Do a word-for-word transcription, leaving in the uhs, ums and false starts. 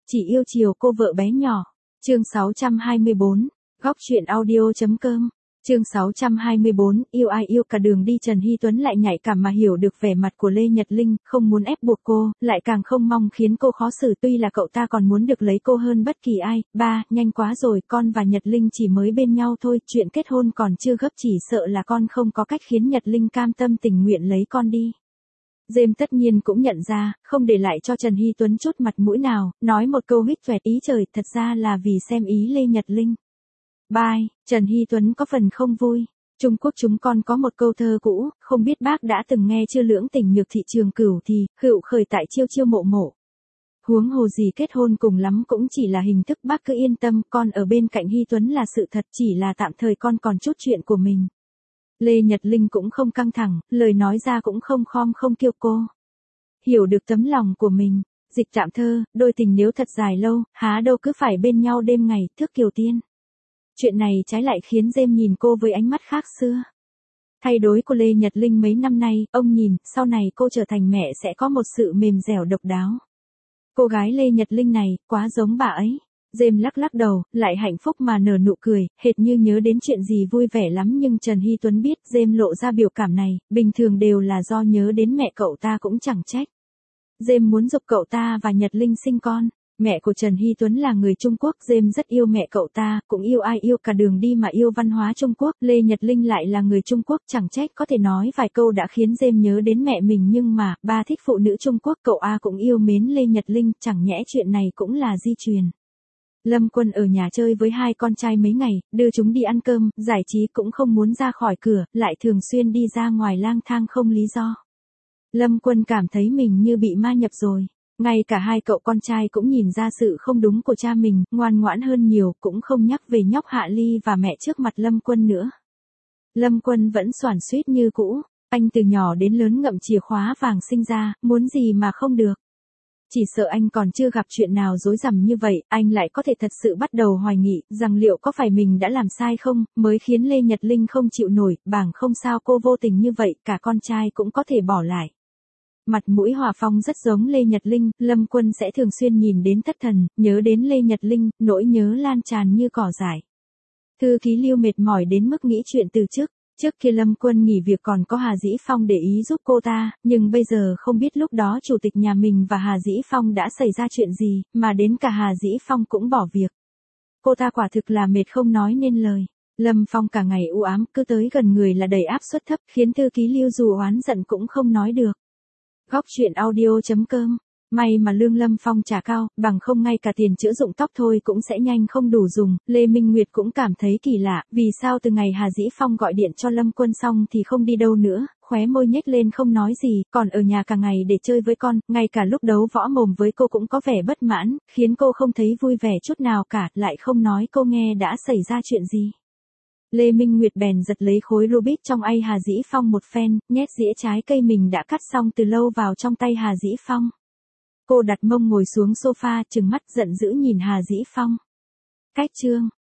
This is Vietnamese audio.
chỉ yêu chiều cô vợ bé nhỏ. Chương sáu trăm hai mươi bốn, góc truyện audio.com. Chương sáu trăm hai mươi bốn, yêu ai yêu cả đường đi. Trần Hy Tuấn lại nhạy cảm mà hiểu được vẻ mặt của Lê Nhật Linh, không muốn ép buộc cô, lại càng không mong khiến cô khó xử. Tuy là cậu ta còn muốn được lấy cô hơn bất kỳ ai. Ba, nhanh quá rồi, con và Nhật Linh chỉ mới bên nhau thôi, chuyện kết hôn còn chưa gấp, chỉ sợ là con không có cách khiến Nhật Linh cam tâm tình nguyện lấy con đi. Dêm tất nhiên cũng nhận ra, không để lại cho Trần Hy Tuấn chút mặt mũi nào, nói một câu huýt toẹt ý trời, thật ra là vì xem ý Lê Nhật Linh. Bye, Trần Hy Tuấn có phần không vui. Trung Quốc chúng con có một câu thơ cũ, không biết bác đã từng nghe chưa, lưỡng tình nhược thị trường cửu thì, hữu khởi tại chiêu chiêu mộ mộ. Huống hồ gì kết hôn cùng lắm cũng chỉ là hình thức, bác cứ yên tâm, con ở bên cạnh Hy Tuấn là sự thật, chỉ là tạm thời con còn chút chuyện của mình. Lê Nhật Linh cũng không căng thẳng, lời nói ra cũng không khom không kiêu cô. Hiểu được tấm lòng của mình, dịch tạm thơ, đôi tình nếu thật dài lâu, há đâu cứ phải bên nhau đêm ngày, thước kiều tiên. Chuyện này trái lại khiến Dêm nhìn cô với ánh mắt khác xưa. Thay đổi của Lê Nhật Linh mấy năm nay, ông nhìn, sau này cô trở thành mẹ sẽ có một sự mềm dẻo độc đáo. Cô gái Lê Nhật Linh này, quá giống bà ấy. Dêm lắc lắc đầu, lại hạnh phúc mà nở nụ cười, hệt như nhớ đến chuyện gì vui vẻ lắm. Nhưng Trần Hy Tuấn biết Dêm lộ ra biểu cảm này, bình thường đều là do nhớ đến mẹ cậu ta cũng chẳng trách. Dêm muốn giục cậu ta và Nhật Linh sinh con. Mẹ của Trần Hy Tuấn là người Trung Quốc, Dêm rất yêu mẹ cậu ta, cũng yêu ai yêu cả đường đi mà yêu văn hóa Trung Quốc. Lê Nhật Linh lại là người Trung Quốc, chẳng trách có thể nói vài câu đã khiến Dêm nhớ đến mẹ mình. Nhưng mà, ba thích phụ nữ Trung Quốc, cậu A cũng yêu mến Lê Nhật Linh, chẳng nhẽ chuyện này cũng là di truyền. Lâm Quân ở nhà chơi với hai con trai mấy ngày, đưa chúng đi ăn cơm, giải trí, cũng không muốn ra khỏi cửa, lại thường xuyên đi ra ngoài lang thang không lý do. Lâm Quân cảm thấy mình như bị ma nhập rồi. Ngay cả hai cậu con trai cũng nhìn ra sự không đúng của cha mình, ngoan ngoãn hơn nhiều, cũng không nhắc về nhóc Hạ Ly và mẹ trước mặt Lâm Quân nữa. Lâm Quân vẫn xoản xuýt như cũ, anh từ nhỏ đến lớn ngậm chìa khóa vàng sinh ra, muốn gì mà không được. Chỉ sợ anh còn chưa gặp chuyện nào rối rắm như vậy, anh lại có thể thật sự bắt đầu hoài nghị, rằng liệu có phải mình đã làm sai không, mới khiến Lê Nhật Linh không chịu nổi, bảng không sao cô vô tình như vậy, cả con trai cũng có thể bỏ lại. Mặt mũi hòa phong rất giống Lê Nhật Linh, Lâm Quân sẽ thường xuyên nhìn đến thất thần, nhớ đến Lê Nhật Linh, nỗi nhớ lan tràn như cỏ dại. Thư ký Lưu mệt mỏi đến mức nghĩ chuyện từ chức. Trước kia Lâm Quân nghỉ việc còn có Hà Dĩ Phong để ý giúp cô ta, nhưng bây giờ không biết lúc đó chủ tịch nhà mình và Hà Dĩ Phong đã xảy ra chuyện gì, mà đến cả Hà Dĩ Phong cũng bỏ việc. Cô ta quả thực là mệt không nói nên lời. Lâm Phong cả ngày u ám, cứ tới gần người là đầy áp suất thấp, khiến thư ký Lưu dù oán giận cũng không nói được. Góc truyện audio.com. May mà lương Lâm Phong trả cao, bằng không ngay cả tiền chữa dụng tóc thôi cũng sẽ nhanh không đủ dùng. Lê Minh Nguyệt cũng cảm thấy kỳ lạ, vì sao từ ngày Hà Dĩ Phong gọi điện cho Lâm Quân xong thì không đi đâu nữa, khóe môi nhếch lên không nói gì, còn ở nhà cả ngày để chơi với con, ngay cả lúc đấu võ mồm với cô cũng có vẻ bất mãn, khiến cô không thấy vui vẻ chút nào cả, lại không nói cô nghe đã xảy ra chuyện gì. Lê Minh Nguyệt bèn giật lấy khối Rubik trong tay Hà Dĩ Phong một phen, nhét dĩa trái cây mình đã cắt xong từ lâu vào trong tay Hà Dĩ Phong. Cô đặt mông ngồi xuống sofa, trừng mắt giận dữ nhìn Hà Dĩ Phong. Cách chương